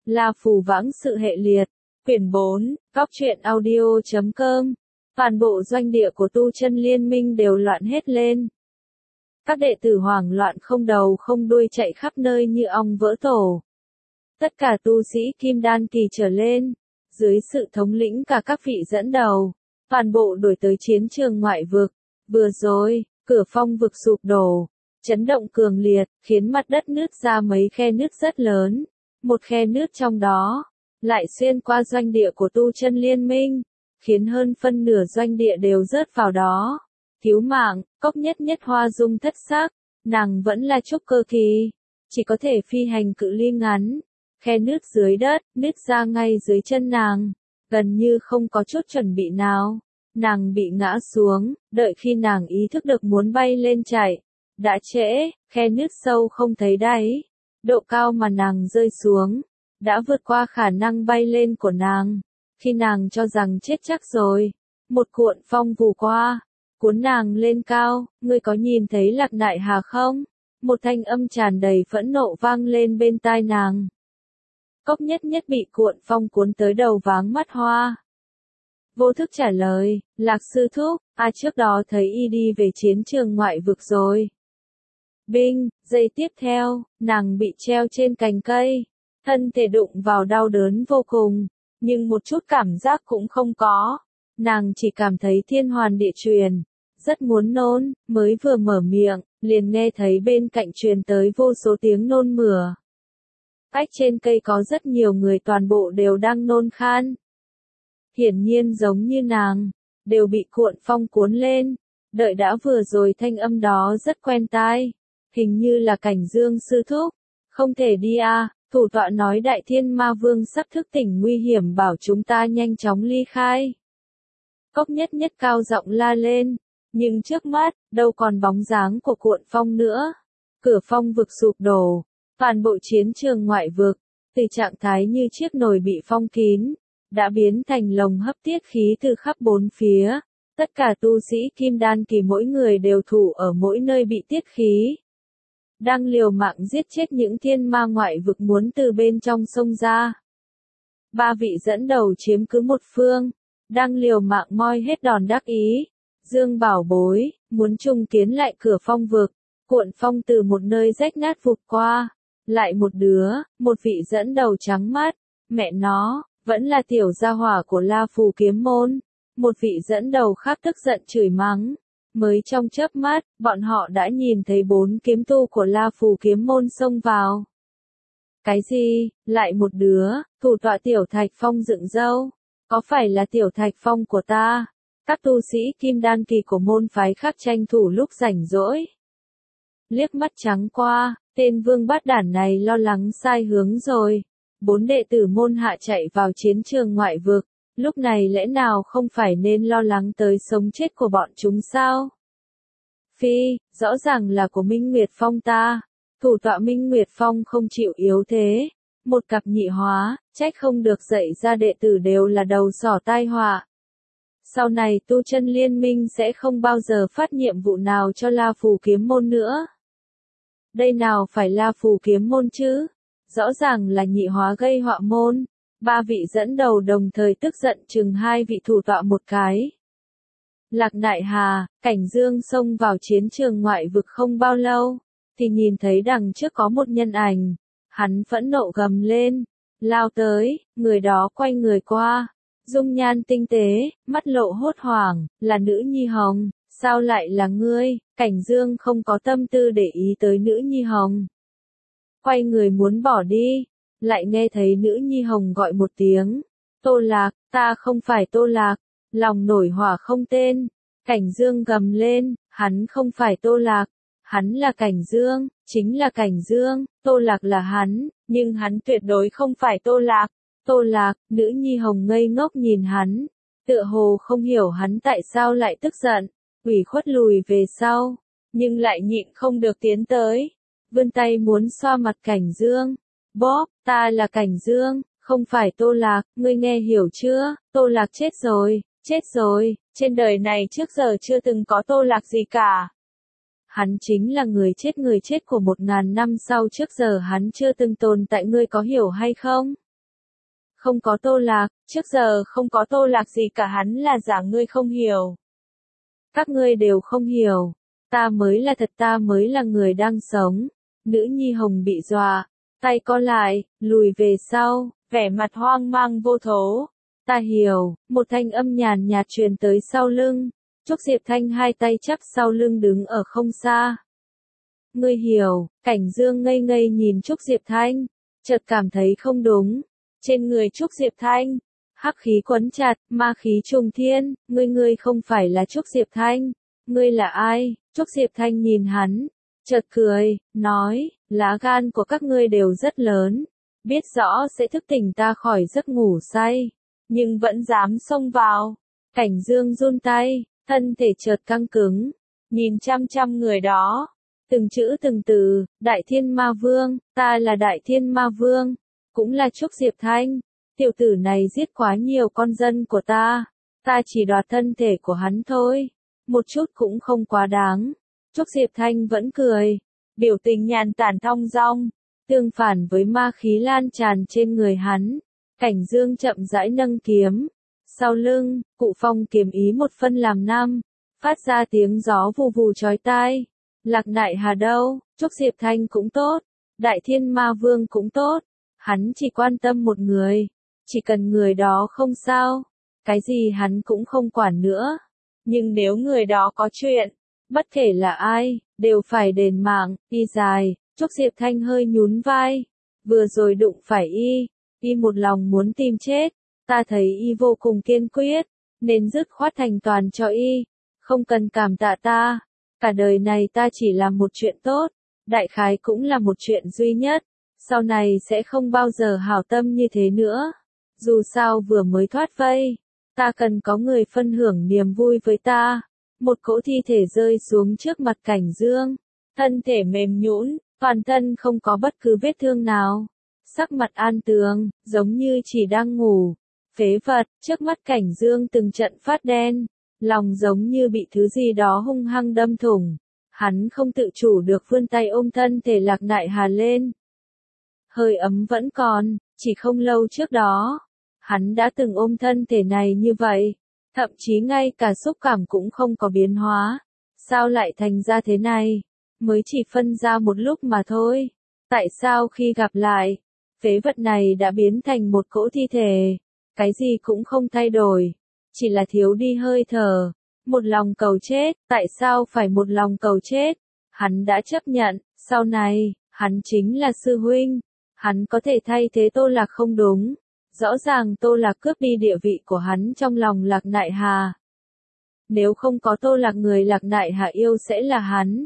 La Phù vãng sự hệ liệt. Quyển 4, Góc truyện audio.com. Toàn bộ doanh địa của Tu Chân Liên Minh đều loạn hết lên. Các đệ tử hoảng loạn không đầu không đuôi chạy khắp nơi như ong vỡ tổ. Tất cả tu sĩ kim đan kỳ trở lên, dưới sự thống lĩnh cả các vị dẫn đầu, toàn bộ đuổi tới chiến trường ngoại vực. Vừa rồi, cửa phong vực sụp đổ, chấn động cường liệt, khiến mặt đất nứt ra mấy khe nứt rất lớn. Một khe nứt trong đó, lại xuyên qua doanh địa của Tu Chân Liên Minh, khiến hơn phân nửa doanh địa đều rớt vào đó. Cứu mạng, Cốc Nhất Nhất hoa dung thất sắc, nàng vẫn là trúc cơ kỳ, chỉ có thể phi hành cự ly ngắn. Khe nứt dưới đất, nứt ra ngay dưới chân nàng, gần như không có chút chuẩn bị nào. Nàng bị ngã xuống, đợi khi nàng ý thức được muốn bay lên chạy. Đã trễ, khe nứt sâu không thấy đáy. Độ cao mà nàng rơi xuống, đã vượt qua khả năng bay lên của nàng. Khi nàng cho rằng chết chắc rồi, một cuộn phong vù qua, cuốn nàng lên cao. Ngươi có nhìn thấy Lạc Nại Hà không? Một thanh âm tràn đầy phẫn nộ vang lên bên tai nàng. Cốc Nhất Nhất bị cuộn phong cuốn tới đầu váng mắt hoa. Vô thức trả lời, Lạc sư thúc, trước đó thấy y đi về chiến trường ngoại vực rồi. Binh, giây tiếp theo, nàng bị treo trên cành cây, thân thể đụng vào đau đớn vô cùng, nhưng một chút cảm giác cũng không có. Nàng chỉ cảm thấy thiên hoàn địa truyền, rất muốn nôn, mới vừa mở miệng, liền nghe thấy bên cạnh truyền tới vô số tiếng nôn mửa. Cách trên cây có rất nhiều người toàn bộ đều đang nôn khan. Hiển nhiên giống như nàng, đều bị cuộn phong cuốn lên. Đợi đã vừa rồi thanh âm đó rất quen tai. Hình như là Cảnh Dương sư thúc. Không thể đi thủ tọa nói Đại Thiên Ma Vương sắp thức tỉnh nguy hiểm bảo chúng ta nhanh chóng ly khai. Cốc Nhất Nhất cao giọng la lên. Nhưng trước mắt, đâu còn bóng dáng của cuộn phong nữa. Cửa phong vực sụp đổ. Toàn bộ chiến trường ngoại vực, từ trạng thái như chiếc nồi bị phong kín, đã biến thành lồng hấp tiết khí từ khắp bốn phía. Tất cả tu sĩ kim đan kỳ mỗi người đều thủ ở mỗi nơi bị tiết khí. Đang liều mạng giết chết những thiên ma ngoại vực muốn từ bên trong xông ra. Ba vị dẫn đầu chiếm cứ một phương, đang liều mạng moi hết đòn đắc ý. Dương Bảo Bối, muốn chung kiến lại cửa phong vực, cuộn phong từ một nơi rách nát vụt qua. Lại một đứa, một vị dẫn đầu trắng mắt, mẹ nó, vẫn là tiểu gia hỏa của La Phù kiếm môn. Một vị dẫn đầu khác tức giận chửi mắng. Mới trong chớp mắt, bọn họ đã nhìn thấy 4 kiếm tu của La Phù kiếm môn xông vào. Cái gì, lại một đứa, thủ tọa Tiểu Thạch Phong dựng râu, có phải là Tiểu Thạch Phong của ta? Các tu sĩ kim đan kỳ của môn phái khác tranh thủ lúc rảnh rỗi. Liếc mắt trắng qua, tên vương bát đản này lo lắng sai hướng rồi. 4 đệ tử môn hạ chạy vào chiến trường ngoại vực, lúc này lẽ nào không phải nên lo lắng tới sống chết của bọn chúng sao? Phi, rõ ràng là của Minh Nguyệt Phong ta. Thủ tọa Minh Nguyệt Phong không chịu yếu thế. Một cặp nhị hóa, trách không được dạy ra đệ tử đều là đầu sỏ tai họa. Sau này Tu Chân Liên Minh sẽ không bao giờ phát nhiệm vụ nào cho La Phù kiếm môn nữa. Đây nào phải La Phù kiếm môn chứ? Rõ ràng là nhị hóa gây họa môn. Ba vị dẫn đầu đồng thời tức giận chừng hai vị thủ tọa một cái. Lạc Nại Hà, Cảnh Dương xông vào chiến trường ngoại vực không bao lâu, thì nhìn thấy đằng trước có một nhân ảnh. Hắn phẫn nộ gầm lên, lao tới, người đó quay người qua. Dung nhan tinh tế, mắt lộ hốt hoảng, là Nữ Nhi Hồng. Sao lại là ngươi? Cảnh Dương không có tâm tư để ý tới Nữ Nhi Hồng. Quay người muốn bỏ đi, lại nghe thấy Nữ Nhi Hồng gọi một tiếng. Tô Lạc, ta không phải Tô Lạc. Lòng nổi hỏa không tên. Cảnh Dương gầm lên, hắn không phải Tô Lạc. Hắn là Cảnh Dương, chính là Cảnh Dương. Tô Lạc là hắn, nhưng hắn tuyệt đối không phải Tô Lạc. Tô Lạc, Nữ Nhi Hồng ngây ngốc nhìn hắn. Tựa hồ không hiểu hắn tại sao lại tức giận. Ủy khuất lùi về sau, nhưng lại nhịn không được tiến tới. Vươn tay muốn xoa mặt Cảnh Dương. Bóp, ta là Cảnh Dương, không phải Tô Lạc, ngươi nghe hiểu chưa? Tô Lạc chết rồi, trên đời này trước giờ chưa từng có Tô Lạc gì cả. Hắn chính là người chết của 1000 năm sau trước giờ hắn chưa từng tồn tại, ngươi có hiểu hay không? Không có Tô Lạc, trước giờ không có Tô Lạc gì cả, hắn là giả, ngươi không hiểu. Các ngươi đều không hiểu. Ta mới là thật, ta mới là người đang sống. Nữ nhi Hồng bị dọa, tay co lại, lùi về sau, vẻ mặt hoang mang vô thố. Ta hiểu, một thanh âm nhàn nhạt truyền tới sau lưng. Trúc Diệp Thanh hai tay chắp sau lưng đứng ở không xa. Ngươi hiểu, Cảnh Dương ngây ngây nhìn Trúc Diệp Thanh, chợt cảm thấy không đúng. Trên người Trúc Diệp Thanh, hắc khí quấn chặt, ma khí trùng thiên, ngươi không phải là Trúc Diệp Thanh, ngươi là ai? Trúc Diệp Thanh nhìn hắn, chợt cười, nói, lá gan của các ngươi đều rất lớn, biết rõ sẽ thức tỉnh ta khỏi giấc ngủ say, nhưng vẫn dám xông vào. Cảnh Dương run tay, thân thể chợt căng cứng, nhìn chăm chăm người đó, từng chữ từng từ, Đại Thiên Ma Vương, ta là Đại Thiên Ma Vương, cũng là Trúc Diệp Thanh, tiểu tử này giết quá nhiều con dân của ta chỉ đoạt thân thể của hắn thôi, một chút cũng không quá đáng. Trúc Diệp Thanh vẫn cười, biểu tình nhàn tản thong dong, tương phản với ma khí lan tràn trên người hắn. Cảnh Dương chậm rãi nâng kiếm, sau lưng, cụ phong kiếm ý một phân làm năm, phát ra tiếng gió vù vù chói tai. Lạc Nại Hà đâu, Trúc Diệp Thanh cũng tốt, Đại Thiên Ma Vương cũng tốt, hắn chỉ quan tâm một người, chỉ cần người đó không sao, cái gì hắn cũng không quản nữa. Nhưng nếu người đó có chuyện, bất kể là ai, đều phải đền mạng. Y dài, Trúc Diệp Thanh hơi nhún vai, vừa rồi đụng phải y một lòng muốn tìm chết, ta thấy y vô cùng kiên quyết, nên dứt khoát thành toàn cho y, không cần cảm tạ ta, cả đời này ta chỉ làm một chuyện tốt, đại khái cũng là một chuyện duy nhất, sau này sẽ không bao giờ hảo tâm như thế nữa. Dù sao vừa mới thoát vây, ta cần có người phân hưởng niềm vui với ta. Một cỗ thi thể rơi xuống trước mặt Cảnh Dương, thân thể mềm nhũn, toàn thân không có bất cứ vết thương nào, sắc mặt an tường, giống như chỉ đang ngủ. Phế vật, trước mắt Cảnh Dương từng trận phát đen, lòng giống như bị thứ gì đó hung hăng đâm thủng. Hắn không tự chủ được vươn tay ôm thân thể Lạc Nại Hà lên. Hơi ấm vẫn còn, chỉ không lâu trước đó, hắn đã từng ôm thân thể này như vậy, thậm chí ngay cả xúc cảm cũng không có biến hóa. Sao lại thành ra thế này? Mới chỉ phân ra một lúc mà thôi. Tại sao khi gặp lại, phế vật này đã biến thành một cỗ thi thể? Cái gì cũng không thay đổi, chỉ là thiếu đi hơi thở. Một lòng cầu chết, tại sao phải một lòng cầu chết? Hắn đã chấp nhận, sau này, hắn chính là sư huynh. Hắn có thể thay thế Tô Lạc không đúng. Rõ ràng Tô Lạc cướp đi địa vị của hắn trong lòng Lạc Nại Hà. Nếu không có Tô Lạc, người Lạc Nại Hà yêu sẽ là hắn.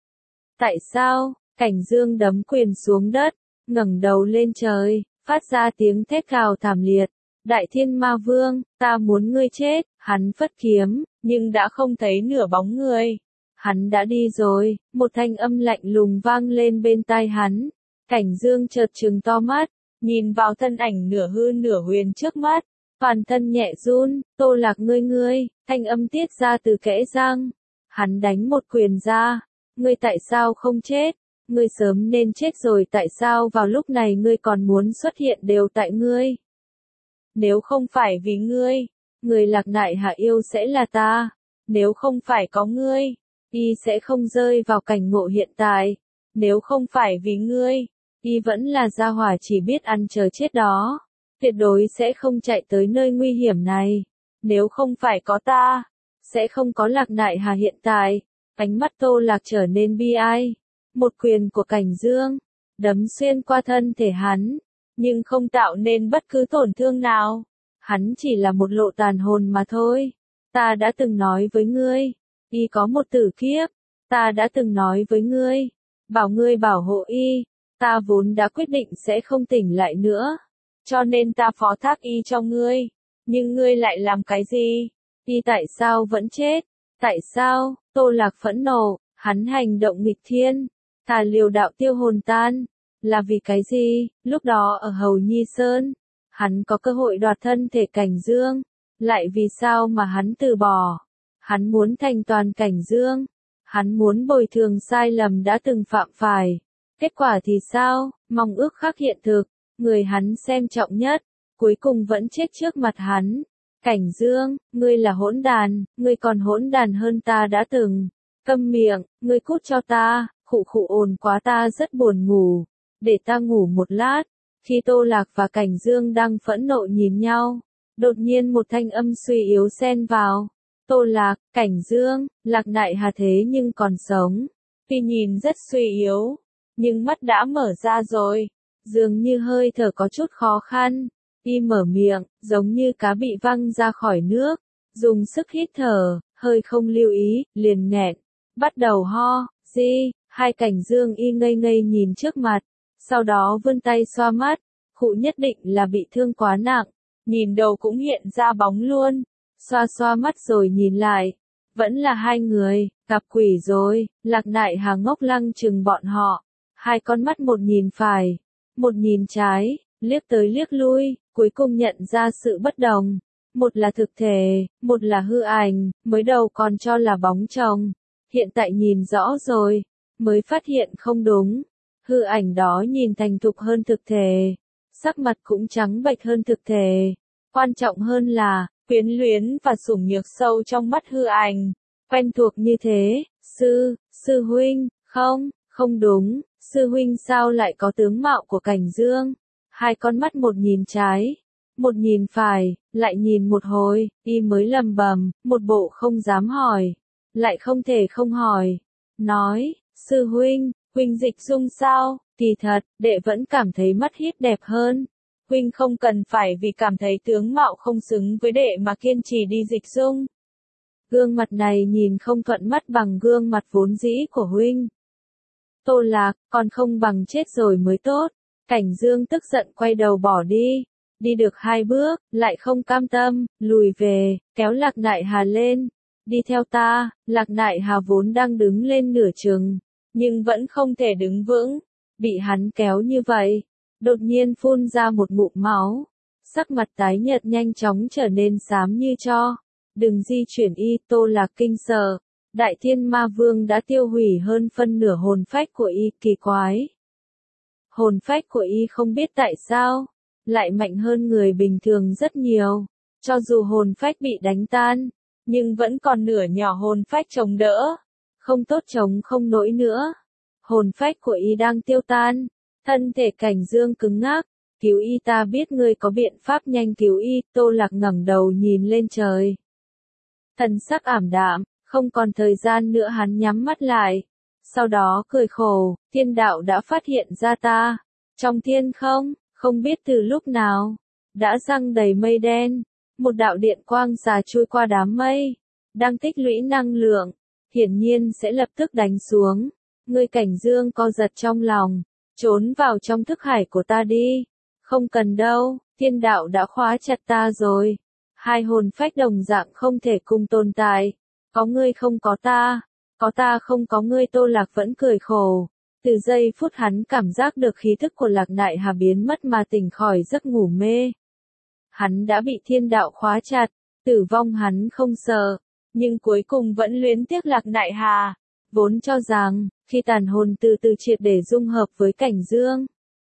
Tại sao? Cảnh Dương đấm quyền xuống đất, ngẩng đầu lên trời, phát ra tiếng thét gào thảm liệt. Đại Thiên Ma Vương, ta muốn ngươi chết. Hắn phất kiếm, nhưng đã không thấy nửa bóng người. Hắn đã đi rồi, một thanh âm lạnh lùng vang lên bên tai hắn. Cảnh Dương chợt trừng to mắt, nhìn vào thân ảnh nửa hư nửa huyền trước mắt, toàn thân nhẹ run. Tô Lạc, ngươi, thanh âm tiết ra từ kẽ răng. Hắn đánh một quyền ra, ngươi tại sao không chết? Ngươi sớm nên chết rồi, tại sao vào lúc này ngươi còn muốn xuất hiện? Đều tại ngươi. Nếu không phải vì ngươi, người Lạc Nại Hà yêu sẽ là ta. Nếu không phải có ngươi, y sẽ không rơi vào cảnh ngộ hiện tại. Nếu không phải vì ngươi, y vẫn là gia hỏa chỉ biết ăn chờ chết đó. Tuyệt đối sẽ không chạy tới nơi nguy hiểm này. Nếu không phải có ta, sẽ không có Lạc Nại Hà hiện tại. Ánh mắt Tô Lạc trở nên bi ai. Một quyền của Cảnh Dương, đấm xuyên qua thân thể hắn, nhưng không tạo nên bất cứ tổn thương nào. Hắn chỉ là một lộ tàn hồn mà thôi. Ta đã từng nói với ngươi, y có một tử kiếp. Ta đã từng nói với ngươi, bảo ngươi bảo hộ y. Ta vốn đã quyết định sẽ không tỉnh lại nữa, cho nên ta phó thác y cho ngươi. Nhưng ngươi lại làm cái gì? Y tại sao vẫn chết? Tại sao? Tô Lạc phẫn nộ, hắn hành động nghịch thiên, thà liều đạo tiêu hồn tan. Là vì cái gì? Lúc đó ở Hầu Nhi Sơn, hắn có cơ hội đoạt thân thể Cảnh Dương. Lại vì sao mà hắn từ bỏ? Hắn muốn thành toàn Cảnh Dương. Hắn muốn bồi thường sai lầm đã từng phạm phải. Kết quả thì sao? Mong ước khắc hiện thực. Người hắn xem trọng nhất, cuối cùng vẫn chết trước mặt hắn. Cảnh Dương, ngươi là hỗn đàn, ngươi còn hỗn đàn hơn ta đã từng. Câm miệng, ngươi cút cho ta, khụ khụ ồn quá ta rất buồn ngủ. Để ta ngủ một lát. Khi Tô Lạc và Cảnh Dương đang phẫn nộ nhìn nhau, đột nhiên một thanh âm suy yếu xen vào. Tô Lạc, Cảnh Dương, Lạc Nại Hà thế nhưng còn sống. Tuy nhìn rất suy yếu, nhưng mắt đã mở ra rồi. Dường như hơi thở có chút khó khăn. Y mở miệng, giống như cá bị văng ra khỏi nước. Dùng sức hít thở, hơi không lưu ý, liền nghẹn. Bắt đầu ho, hai Cảnh Dương y ngây ngây nhìn trước mặt. Sau đó vươn tay xoa mắt. Khụ nhất định là bị thương quá nặng. Nhìn đầu cũng hiện ra bóng luôn. Xoa xoa mắt rồi nhìn lại. Vẫn là hai người, gặp quỷ rồi. Lạc Nại Hà ngốc lăng chừng bọn họ. Hai con mắt một nhìn phải, một nhìn trái, liếc tới liếc lui, cuối cùng nhận ra sự bất đồng. Một là thực thể, một là hư ảnh, mới đầu còn cho là bóng chồng. Hiện tại nhìn rõ rồi, mới phát hiện không đúng. Hư ảnh đó nhìn thành thục hơn thực thể. Sắc mặt cũng trắng bệch hơn thực thể. Quan trọng hơn là, quyến luyến và sủng nhược sâu trong mắt hư ảnh. Quen thuộc như thế, sư huynh, không đúng, sư huynh sao lại có tướng mạo của Cảnh Dương. Hai con mắt một nhìn trái, một nhìn phải, lại nhìn một hồi, y mới lầm bầm, một bộ không dám hỏi. Lại không thể không hỏi. Nói, sư huynh, huynh dịch dung sao? Kỳ thật, đệ vẫn cảm thấy mắt hít đẹp hơn. Huynh không cần phải vì cảm thấy tướng mạo không xứng với đệ mà kiên trì đi dịch dung. Gương mặt này nhìn không thuận mắt bằng gương mặt vốn dĩ của huynh. Tô Lạc, còn không bằng chết rồi mới tốt. Cảnh Dương tức giận quay đầu bỏ đi. Đi được hai bước, lại không cam tâm, lùi về, kéo Lạc Nại Hà lên. Đi theo ta. Lạc Nại Hà vốn đang đứng lên nửa chừng, nhưng vẫn không thể đứng vững. Bị hắn kéo như vậy, đột nhiên phun ra một ngụm máu. Sắc mặt tái nhợt nhanh chóng trở nên xám như tro. Đừng di chuyển y, Tô Lạc kinh sợ. Đại Thiên Ma Vương đã tiêu hủy hơn phân nửa hồn phách của y, kỳ quái. Hồn phách của y không biết tại sao, lại mạnh hơn người bình thường rất nhiều. Cho dù hồn phách bị đánh tan, nhưng vẫn còn nửa nhỏ hồn phách chống đỡ. Không tốt chống không nổi nữa. Hồn phách của y đang tiêu tan. Thân thể Cảnh Dương cứng ngắc. Cứu y, ta biết ngươi có biện pháp nhanh cứu y. Tô Lạc ngẩng đầu nhìn lên trời. Thần sắc ảm đạm, không còn thời gian nữa hắn nhắm mắt lại. Sau đó cười khổ, thiên đạo đã phát hiện ra ta. Trong thiên không biết từ lúc nào, đã giăng đầy mây đen. Một đạo điện quang xà chui qua đám mây, đang tích lũy năng lượng, hiển nhiên sẽ lập tức đánh xuống. Ngươi Cảnh Dương co giật trong lòng, trốn vào trong thức hải của ta đi. Không cần đâu, thiên đạo đã khóa chặt ta rồi. Hai hồn phách đồng dạng không thể cùng tồn tại. Có ngươi không có ta không có ngươi. Tô Lạc vẫn cười khổ. Từ giây phút hắn cảm giác được khí thức của Lạc Nại Hà biến mất mà tỉnh khỏi giấc ngủ mê. Hắn đã bị thiên đạo khóa chặt, tử vong hắn không sợ, nhưng cuối cùng vẫn luyến tiếc Lạc Nại Hà. Vốn cho rằng, khi tàn hồn từ từ triệt để dung hợp với Cảnh Dương,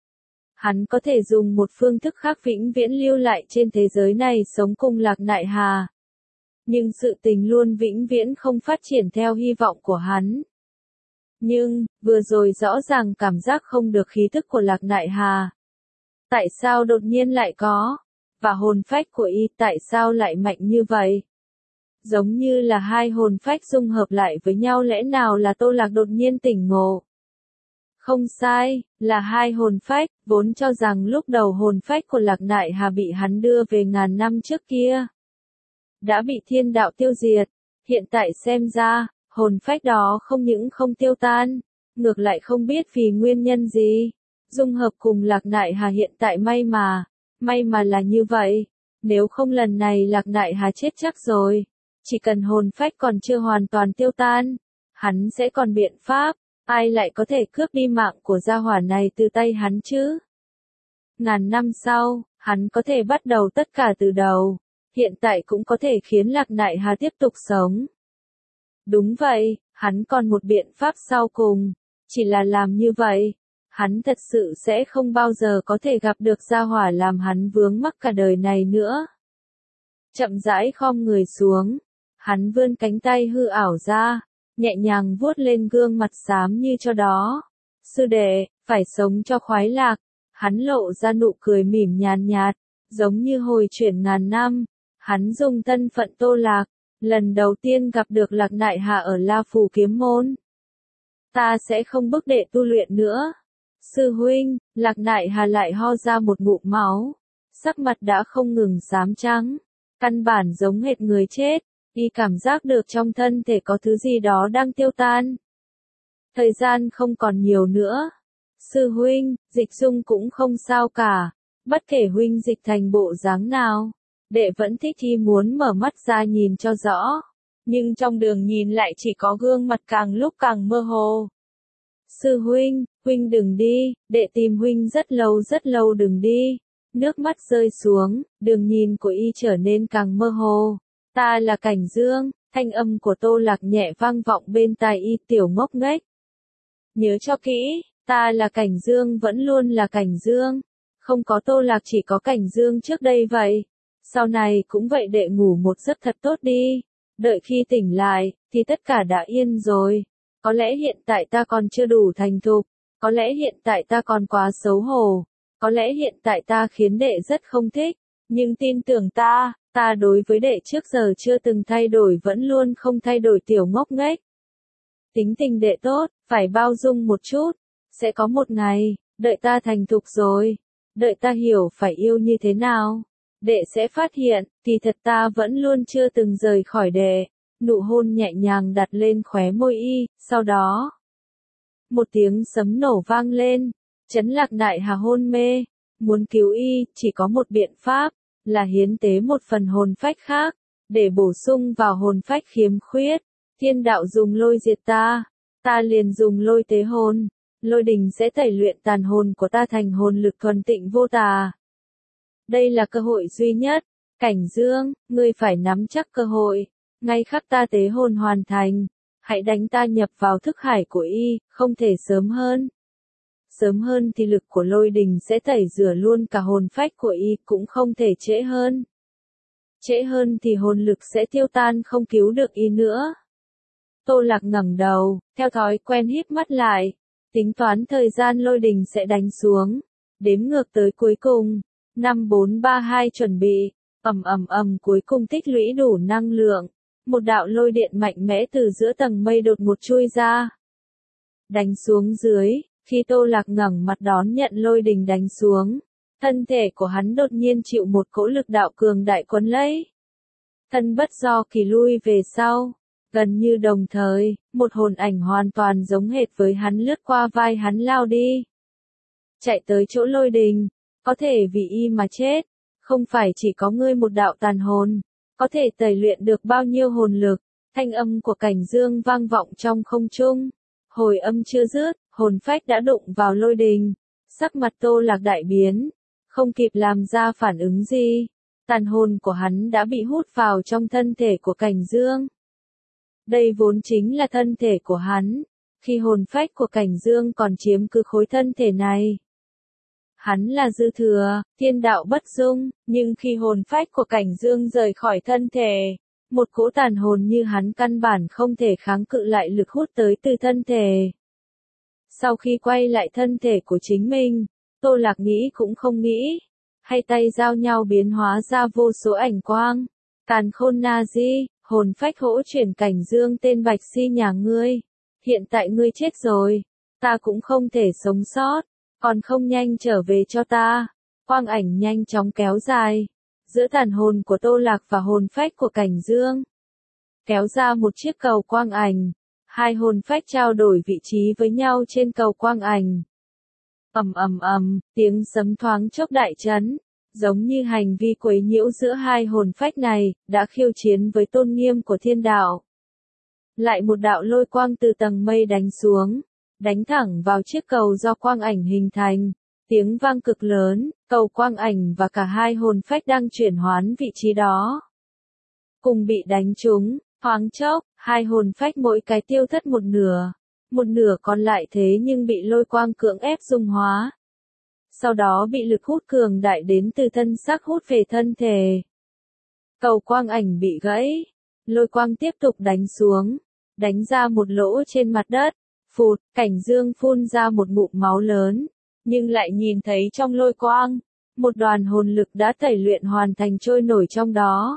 hắn có thể dùng một phương thức khác vĩnh viễn lưu lại trên thế giới này sống cùng Lạc Nại Hà. Nhưng sự tình luôn vĩnh viễn không phát triển theo hy vọng của hắn. Nhưng, vừa rồi rõ ràng cảm giác không được khí thức của Lạc Nại Hà. Tại sao đột nhiên lại có? Và hồn phách của y tại sao lại mạnh như vậy? Giống như là hai hồn phách dung hợp lại với nhau, lẽ nào là Tô Lạc đột nhiên tỉnh ngộ? Không sai, là hai hồn phách, vốn cho rằng lúc đầu hồn phách của Lạc Nại Hà bị hắn đưa về ngàn năm trước kia đã bị thiên đạo tiêu diệt. Hiện tại xem ra, hồn phách đó không những không tiêu tan, ngược lại không biết vì nguyên nhân gì, dung hợp cùng Lạc Nại Hà. Hiện tại may mà là như vậy, nếu không lần này Lạc Nại Hà chết chắc rồi. Chỉ cần hồn phách còn chưa hoàn toàn tiêu tan, hắn sẽ còn biện pháp. Ai lại có thể cướp đi mạng của gia hỏa này từ tay hắn chứ? Ngàn năm sau, hắn có thể bắt đầu tất cả từ đầu. Hiện tại cũng có thể khiến Lạc Nại Hà tiếp tục sống. Đúng vậy, hắn còn một biện pháp sau cùng. Chỉ là làm như vậy, Hắn thật sự sẽ không bao giờ có thể gặp được gia hỏa làm hắn vướng mắc cả đời này nữa. Chậm rãi khom người xuống, hắn vươn cánh tay hư ảo ra, nhẹ nhàng vuốt lên gương mặt xám như cho đó. Sư đệ, phải sống cho khoái lạc. Hắn lộ ra nụ cười mỉm nhàn nhạt, giống như hồi chuyển ngàn năm. Hắn dùng thân phận Tô Lạc, lần đầu tiên gặp được Lạc Nại Hà ở La Phù Kiếm Môn. Ta sẽ không bức đệ tu luyện nữa. Sư huynh, Lạc Nại Hà lại ho ra một ngụm máu. Sắc mặt đã không ngừng xám trắng. Căn bản giống hệt người chết. Y cảm giác được trong thân thể có thứ gì đó đang tiêu tan. Thời gian không còn nhiều nữa. Sư huynh, dịch dung cũng không sao cả. Bất kể huynh dịch thành bộ dáng nào. Đệ vẫn thích khi muốn mở mắt ra nhìn cho rõ. Nhưng trong đường nhìn lại chỉ có gương mặt càng lúc càng mơ hồ. Sư huynh, huynh đừng đi, đệ tìm huynh rất lâu đừng đi. Nước mắt rơi xuống, đường nhìn của y trở nên càng mơ hồ. Ta là Cảnh Dương, thanh âm của Tô Lạc nhẹ vang vọng bên tai y, tiểu ngốc nghếch. Nhớ cho kỹ, ta là Cảnh Dương, vẫn luôn là Cảnh Dương. Không có Tô Lạc chỉ có Cảnh Dương trước đây vậy. Sau này cũng vậy, đệ ngủ một giấc thật tốt đi. Đợi khi tỉnh lại, thì tất cả đã yên rồi. Có lẽ hiện tại ta còn chưa đủ thành thục. Có lẽ hiện tại ta còn quá xấu hổ. Có lẽ hiện tại ta khiến đệ rất không thích. Nhưng tin tưởng ta đối với đệ trước giờ chưa từng thay đổi, vẫn luôn không thay đổi, tiểu ngốc nghếch. Tính tình đệ tốt, phải bao dung một chút. Sẽ có một ngày, đợi ta thành thục rồi. Đợi ta hiểu phải yêu như thế nào. Đệ sẽ phát hiện, kỳ thật ta vẫn luôn chưa từng rời khỏi đệ. Nụ hôn nhẹ nhàng đặt lên khóe môi y, sau đó. Một tiếng sấm nổ vang lên. Trấn Lạc Nại Hà hôn mê. Muốn cứu y, chỉ có một biện pháp, là hiến tế một phần hồn phách khác, để bổ sung vào hồn phách khiếm khuyết. Thiên đạo dùng lôi diệt ta liền dùng lôi tế hồn. Lôi đình sẽ tẩy luyện tàn hồn của ta thành hồn lực thuần tịnh vô tà. Đây là cơ hội duy nhất. Cảnh Dương, ngươi phải nắm chắc cơ hội. Ngay khắc ta tế hồn hoàn thành, hãy đánh ta nhập vào thức hải của y, không thể sớm hơn. Sớm hơn thì lực của lôi đình sẽ tẩy rửa luôn cả hồn phách của y, cũng không thể trễ hơn. Trễ hơn thì hồn lực sẽ tiêu tan, không cứu được y nữa. Tô Lạc ngẩng đầu, theo thói quen híp mắt lại, tính toán thời gian lôi đình sẽ đánh xuống, đếm ngược tới cuối cùng. 5 4 3 2 chuẩn bị, cuối cùng tích lũy đủ năng lượng, một đạo lôi điện mạnh mẽ từ giữa tầng mây đột ngột chui ra, đánh xuống dưới. Khi Tô Lạc ngẩng mặt đón nhận lôi đình đánh xuống, thân thể của hắn đột nhiên chịu một cỗ lực đạo cường đại quấn lấy. Thân bất do kỳ lui về sau, gần như đồng thời, một hồn ảnh hoàn toàn giống hệt với hắn lướt qua vai hắn lao đi. Chạy tới chỗ lôi đình, có thể vì y mà chết, không phải chỉ có ngươi một đạo tàn hồn, có thể tẩy luyện được bao nhiêu hồn lực. Thanh âm của Cảnh Dương vang vọng trong không trung. Hồi âm chưa dứt, hồn phách đã đụng vào lôi đình. Sắc mặt Tô Lạc đại biến, không kịp làm ra phản ứng gì. Tàn hồn của hắn đã bị hút vào trong thân thể của Cảnh Dương. Đây vốn chính là thân thể của hắn. Khi hồn phách của Cảnh Dương còn chiếm cứ khối thân thể này, hắn là dư thừa, thiên đạo bất dung, nhưng khi hồn phách của Cảnh Dương rời khỏi thân thể, một cỗ tàn hồn như hắn căn bản không thể kháng cự lại lực hút tới từ thân thể. Sau khi quay lại thân thể của chính mình, Tô Lạc nghĩ cũng không nghĩ, hai tay giao nhau biến hóa ra vô số ảnh quang. Càn Khôn Na Di, hồn phách hỗ chuyển Cảnh Dương tên Bạch Si nhà ngươi. Hiện tại ngươi chết rồi, ta cũng không thể sống sót, còn không nhanh trở về cho ta. Quang ảnh nhanh chóng kéo dài, giữa tàn hồn của Tô Lạc và hồn phách của Cảnh Dương. Kéo ra một chiếc cầu quang ảnh, hai hồn phách trao đổi vị trí với nhau trên cầu quang ảnh. Tiếng sấm thoáng chốc đại chấn, giống như hành vi quấy nhiễu giữa hai hồn phách này, đã khiêu chiến với tôn nghiêm của thiên đạo. Lại một đạo lôi quang từ tầng mây đánh xuống, đánh thẳng vào chiếc cầu do quang ảnh hình thành. Tiếng vang cực lớn, cầu quang ảnh và cả hai hồn phách đang chuyển hoán vị trí đó cùng bị đánh trúng. Thoáng chốc, hai hồn phách mỗi cái tiêu thất một nửa. một nửa còn lại thế nhưng bị lôi quang cưỡng ép dung hóa. Sau đó bị lực hút cường đại đến từ thân xác hút về thân thể. Cầu quang ảnh bị gãy, lôi quang tiếp tục đánh xuống, đánh ra một lỗ trên mặt đất, phụt, Cảnh Dương phun ra một ngụm máu lớn, nhưng lại nhìn thấy trong lôi quang, một đoàn hồn lực đã tẩy luyện hoàn thành trôi nổi trong đó.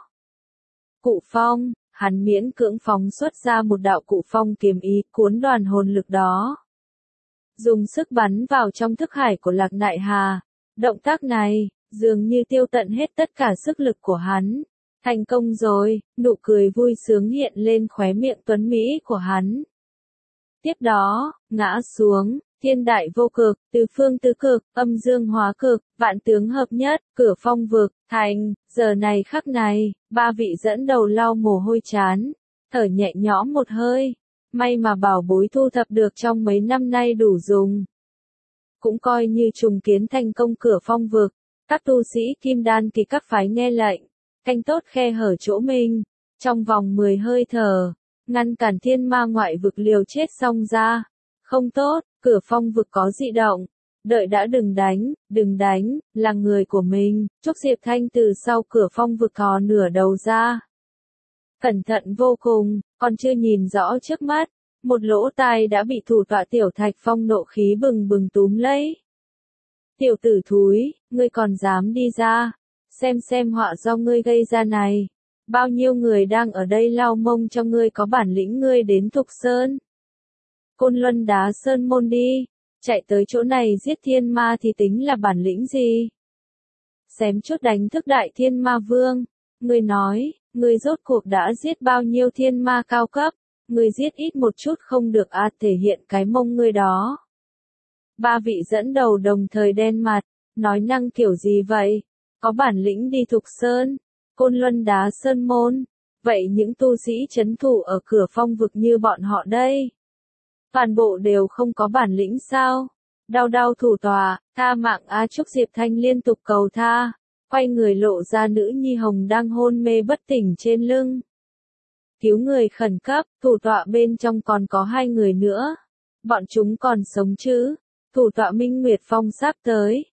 Cụ phong, hắn miễn cưỡng phóng xuất ra một đạo cụ phong kiếm ý cuốn đoàn hồn lực đó. Dùng sức bắn vào trong thức hải của Lạc Nại Hà. Động tác này, dường như tiêu tận hết tất cả sức lực của hắn. Thành công rồi, nụ cười vui sướng hiện lên khóe miệng tuấn Mỹ của hắn. Tiếp đó, ngã xuống, thiên đại vô cực, tứ phương tứ cực, âm dương hóa cực, vạn tướng hợp nhất, cửa phong vực, thành, giờ này khắc này, ba vị dẫn đầu lau mồ hôi chán, thở nhẹ nhõm một hơi. May mà bảo bối thu thập được trong mấy năm nay đủ dùng. Cũng coi như trùng kiến thành công cửa phong vực, các tu sĩ kim đan kỳ các phái nghe lệnh, canh tốt khe hở chỗ mình, trong vòng 10 hơi thở, ngăn cản thiên ma ngoại vực liều chết xong ra. Không tốt, cửa phong vực có dị động, đợi đã đừng đánh, là người của mình. Trúc Diệp Thanh từ sau cửa phong vực thò nửa đầu ra. Cẩn thận vô cùng, còn chưa nhìn rõ trước mắt, một lỗ tai đã bị thủ tọa Tiểu Thạch Phong nộ khí bừng bừng túm lấy. Tiểu tử thúi, ngươi còn dám đi ra, xem họa do ngươi gây ra này. Bao nhiêu người đang ở đây lau mông cho ngươi có bản lĩnh ngươi đến Thục Sơn. Côn Luân Đá Sơn môn đi, chạy tới chỗ này giết thiên ma thì tính là bản lĩnh gì? Xém chút đánh thức đại thiên ma vương, ngươi nói, ngươi rốt cuộc đã giết bao nhiêu thiên ma cao cấp, ngươi giết ít một chút không được à, thể hiện cái mông ngươi đó. Ba vị dẫn đầu đồng thời đen mặt, nói năng kiểu gì vậy? Có bản lĩnh đi Thục Sơn, Côn Luân Đá Sơn môn, vậy những tu sĩ trấn thủ ở cửa phong vực như bọn họ đây, toàn bộ đều không có bản lĩnh sao? Đau thủ tòa, tha mạng a. Trúc Diệp Thanh liên tục cầu tha, quay người lộ ra nữ nhi hồng đang hôn mê bất tỉnh trên lưng. Cứu người khẩn cấp, thủ tọa bên trong còn có 2 người nữa. Bọn chúng còn sống chứ? Thủ tọa Minh Nguyệt Phong sắp tới.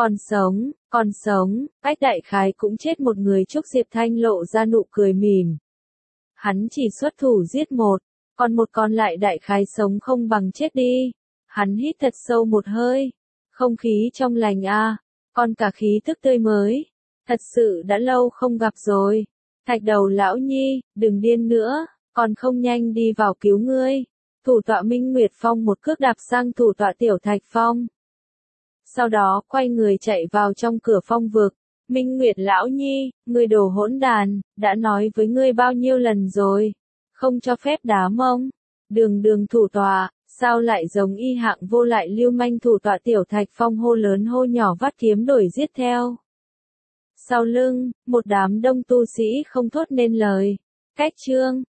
Còn sống, cách đại khái cũng chết một người. Trúc Diệp Thanh lộ ra nụ cười mỉm. Hắn chỉ xuất thủ giết một, còn một còn lại đại khái sống không bằng chết đi. Hắn hít thật sâu một hơi. Không khí trong lành a, còn cả khí thức tươi mới. Thật sự đã lâu không gặp rồi. Thạch đầu lão nhi, đừng điên nữa, còn không nhanh đi vào cứu ngươi. Thủ tọa Minh Nguyệt Phong một cước đạp sang thủ tọa Tiểu Thạch Phong. Sau đó quay người chạy vào trong cửa phong vực. Minh Nguyệt lão nhi, ngươi đồ hỗn đàn, đã nói với ngươi bao nhiêu lần rồi. Không cho phép đá mông. Đường thủ tọa, sao lại giống y hạng vô lại lưu manh. Thủ tọa Tiểu Thạch Phong hô lớn hô nhỏ vắt kiếm đuổi giết theo. Sau lưng, một đám đông tu sĩ không thốt nên lời. Cách chương